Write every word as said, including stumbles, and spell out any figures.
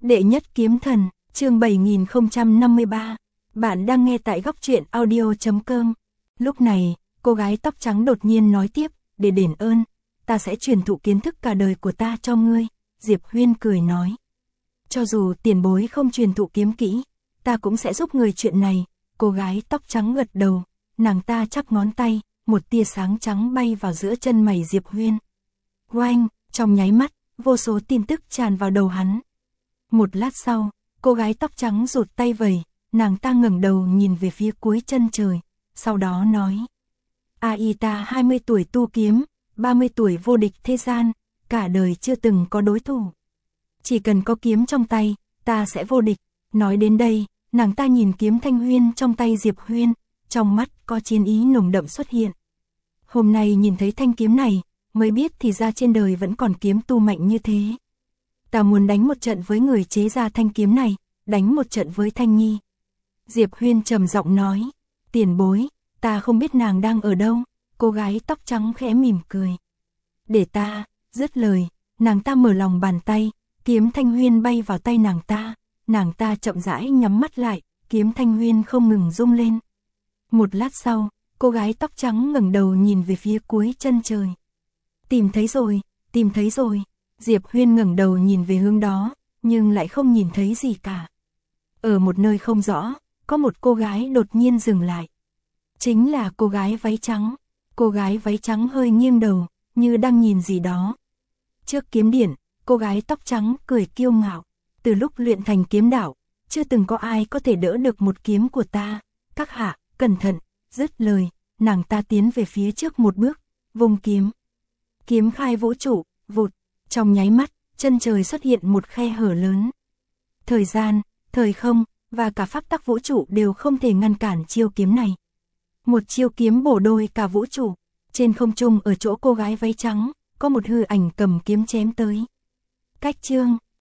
Đệ nhất kiếm thần, chương bảy nghìn không trăm năm mươi ba. Bạn đang nghe tại góc truyện audio chấm com. Lúc này, cô gái tóc trắng đột nhiên nói tiếp, để đền ơn, ta sẽ truyền thụ kiến thức cả đời của ta cho ngươi. Diệp Huyên cười nói, cho dù tiền bối không truyền thụ kiếm kỹ, ta cũng sẽ giúp người chuyện này. Cô gái tóc trắng gật đầu, nàng ta chắp ngón tay, một tia sáng trắng bay vào giữa chân mày Diệp Huyên. Oanh, trong nháy mắt, vô số tin tức tràn vào đầu hắn. Một lát sau, cô gái tóc trắng rụt tay vẩy, nàng ta ngẩng đầu nhìn về phía cuối chân trời, sau đó nói: Aita hai mươi tuổi tu kiếm, ba mươi tuổi vô địch thế gian, cả đời chưa từng có đối thủ. Chỉ cần có kiếm trong tay, ta sẽ vô địch. Nói đến đây, nàng ta nhìn kiếm Thanh Huyên trong tay Diệp Huyên, trong mắt có chiến ý nồng đậm xuất hiện. Hôm nay nhìn thấy thanh kiếm này, mới biết thì ra trên đời vẫn còn kiếm tu mạnh như thế. Ta muốn đánh một trận với người chế ra thanh kiếm này, đánh một trận với Thanh Nhi. Diệp Huyên trầm giọng nói, tiền bối, ta không biết nàng đang ở đâu. Cô gái tóc trắng khẽ mỉm cười. Để ta, dứt lời, nàng ta mở lòng bàn tay, kiếm Thanh Huyên bay vào tay nàng ta, nàng ta chậm rãi nhắm mắt lại, kiếm Thanh Huyên không ngừng rung lên. Một lát sau, cô gái tóc trắng ngẩng đầu nhìn về phía cuối chân trời. Tìm thấy rồi, tìm thấy rồi. Diệp Huyên ngẩng đầu nhìn về hướng đó, nhưng lại không nhìn thấy gì cả. Ở một nơi không rõ, có một cô gái đột nhiên dừng lại. Chính là cô gái váy trắng. Cô gái váy trắng hơi nghiêng đầu, như đang nhìn gì đó. Trước kiếm điển, cô gái tóc trắng cười kiêu ngạo. Từ lúc luyện thành kiếm đạo, chưa từng có ai có thể đỡ được một kiếm của ta. Các hạ, cẩn thận. Dứt lời, nàng ta tiến về phía trước một bước, vung kiếm. Kiếm khai vũ trụ, vụt. Trong nháy mắt, chân trời xuất hiện một khe hở lớn. Thời gian, thời không, và cả pháp tắc vũ trụ đều không thể ngăn cản chiêu kiếm này. Một chiêu kiếm bổ đôi cả vũ trụ. Trên không trung ở chỗ cô gái váy trắng, có một hư ảnh cầm kiếm chém tới. Cách chương,